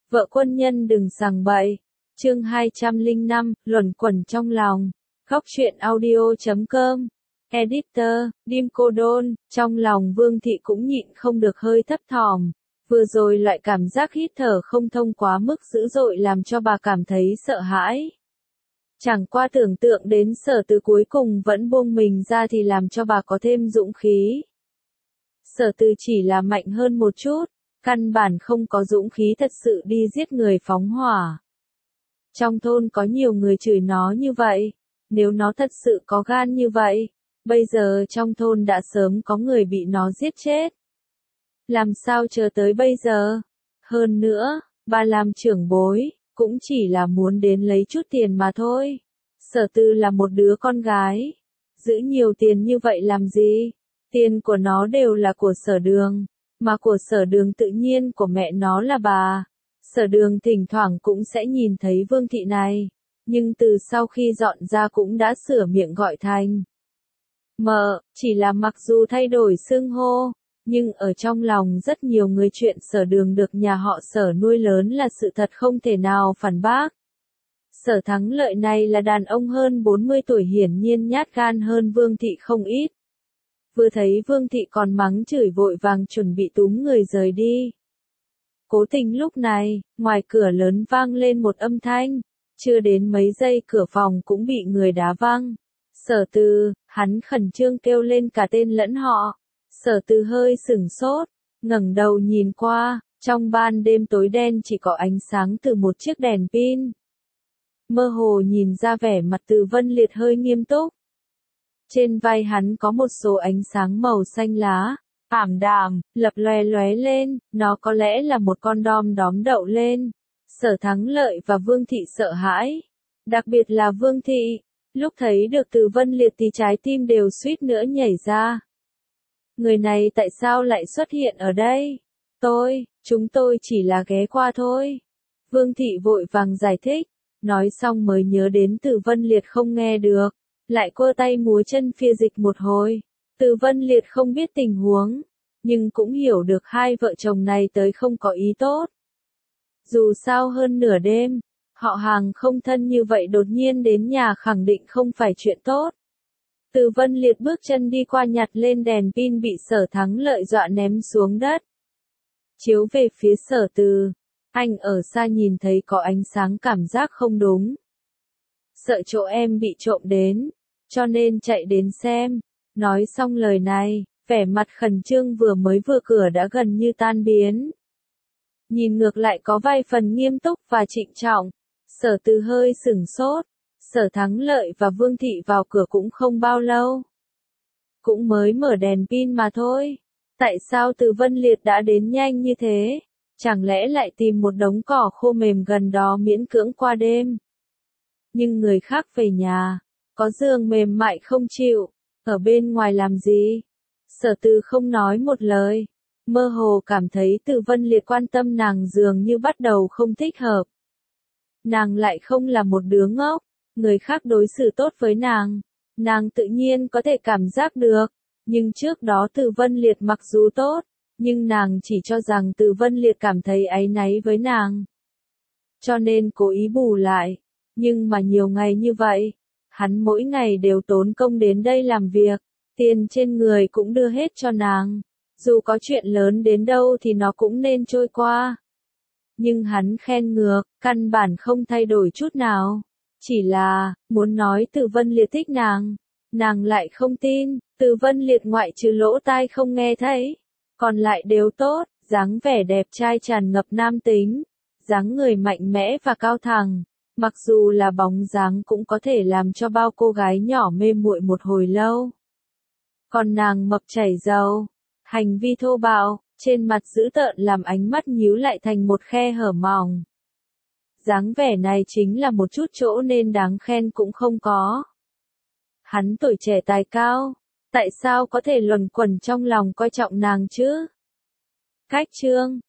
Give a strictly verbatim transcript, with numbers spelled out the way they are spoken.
Vợ quân nhân đừng sằng bậy. Chương hai trăm lẻ năm, luẩn quẩn trong lòng. Góc truyện audio chấm com. Editor, Dim Cô Đôn, trong lòng Vương Thị cũng nhịn không được hơi thấp thỏm. Vừa rồi loại cảm giác hít thở không thông quá mức dữ dội làm cho bà cảm thấy sợ hãi. Chẳng qua tưởng tượng đến Sở Từ cuối cùng vẫn buông mình ra thì làm cho bà có thêm dũng khí. Sở Từ chỉ là mạnh hơn một chút, căn bản không có dũng khí thật sự đi giết người phóng hỏa. Trong thôn có nhiều người chửi nó như vậy, nếu nó thật sự có gan như vậy, bây giờ trong thôn đã sớm có người bị nó giết chết. Làm sao chờ tới bây giờ? Hơn nữa, bà làm trưởng bối, cũng chỉ là muốn đến lấy chút tiền mà thôi. Sở Từ là một đứa con gái, giữ nhiều tiền như vậy làm gì? Tiền của nó đều là của Sở Đường, mà của Sở Đường tự nhiên của mẹ nó là bà. Sở Đường thỉnh thoảng cũng sẽ nhìn thấy Vương Thị này, nhưng từ sau khi dọn ra cũng đã sửa miệng gọi thành mợ, chỉ là mặc dù thay đổi xưng hô, nhưng ở trong lòng rất nhiều người chuyện Sở Đường được nhà họ Sở nuôi lớn là sự thật không thể nào phản bác. Sở Thắng Lợi này là đàn ông hơn bốn mươi tuổi hiển nhiên nhát gan hơn Vương Thị không ít. Vừa thấy Vương Thị còn mắng chửi vội vàng chuẩn bị túm người rời đi. Cố tình lúc này, ngoài cửa lớn vang lên một âm thanh, chưa đến mấy giây cửa phòng cũng bị người đá văng. Sở Từ, hắn khẩn trương kêu lên cả tên lẫn họ. Sở Từ hơi sửng sốt, ngẩng đầu nhìn qua, trong ban đêm tối đen chỉ có ánh sáng từ một chiếc đèn pin. Mơ hồ nhìn ra vẻ mặt Từ Vân Liệt hơi nghiêm túc. Trên vai hắn có một số ánh sáng màu xanh lá, ảm đạm, lập lóe lóe lên, nó có lẽ là một con đom đóm đậu lên. Sở Thắng Lợi và Vương Thị sợ hãi, đặc biệt là Vương Thị, lúc thấy được Từ Vân Liệt thì trái tim đều suýt nữa nhảy ra. Người này tại sao lại xuất hiện ở đây? Tôi, chúng tôi chỉ là ghé qua thôi. Vương Thị vội vàng giải thích, nói xong mới nhớ đến Từ Vân Liệt không nghe được, lại quơ tay múa chân phiên dịch một hồi. Từ Vân Liệt không biết tình huống, nhưng cũng hiểu được hai vợ chồng này tới không có ý tốt. Dù sao hơn nửa đêm, họ hàng không thân như vậy đột nhiên đến nhà khẳng định không phải chuyện tốt. Từ Vân Liệt bước chân đi qua nhặt lên đèn pin bị Sở Thắng Lợi dọa ném xuống đất. Chiếu về phía Sở Từ, anh ở xa nhìn thấy có ánh sáng cảm giác không đúng. Sợ chỗ em bị trộm đến, cho nên chạy đến xem. Nói xong lời này, vẻ mặt khẩn trương vừa mới vừa cửa đã gần như tan biến. Nhìn ngược lại có vài phần nghiêm túc và trịnh trọng. Sở Từ hơi sửng sốt. Sở Thắng Lợi và Vương Thị vào cửa cũng không bao lâu. Cũng mới mở đèn pin mà thôi. Tại sao Từ Vân Liệt đã đến nhanh như thế? Chẳng lẽ lại tìm một đống cỏ khô mềm gần đó miễn cưỡng qua đêm? Nhưng người khác về nhà, có giường mềm mại không chịu, ở bên ngoài làm gì? Sở Từ không nói một lời, mơ hồ cảm thấy Từ Vân Liệt quan tâm nàng dường như bắt đầu không thích hợp. Nàng lại không là một đứa ngốc, người khác đối xử tốt với nàng, nàng tự nhiên có thể cảm giác được, nhưng trước đó Từ Vân Liệt mặc dù tốt, nhưng nàng chỉ cho rằng Từ Vân Liệt cảm thấy áy náy với nàng. Cho nên cố ý bù lại, nhưng mà nhiều ngày như vậy, hắn mỗi ngày đều tốn công đến đây làm việc, tiền trên người cũng đưa hết cho nàng, dù có chuyện lớn đến đâu thì nó cũng nên trôi qua. Nhưng hắn khen ngược, căn bản không thay đổi chút nào, chỉ là, muốn nói Từ Vân Liệt thích nàng, nàng lại không tin. Từ Vân Liệt ngoại trừ lỗ tai không nghe thấy, còn lại đều tốt, dáng vẻ đẹp trai tràn ngập nam tính, dáng người mạnh mẽ và cao thẳng, mặc dù là bóng dáng cũng có thể làm cho bao cô gái nhỏ mê muội một hồi lâu. Còn nàng mập chảy dầu, hành vi thô bạo, trên mặt dữ tợn làm ánh mắt nhíu lại thành một khe hở mỏng. Dáng vẻ này chính là một chút chỗ nên đáng khen cũng không có. Hắn tuổi trẻ tài cao, tại sao có thể luẩn quẩn trong lòng coi trọng nàng chứ? Cách chương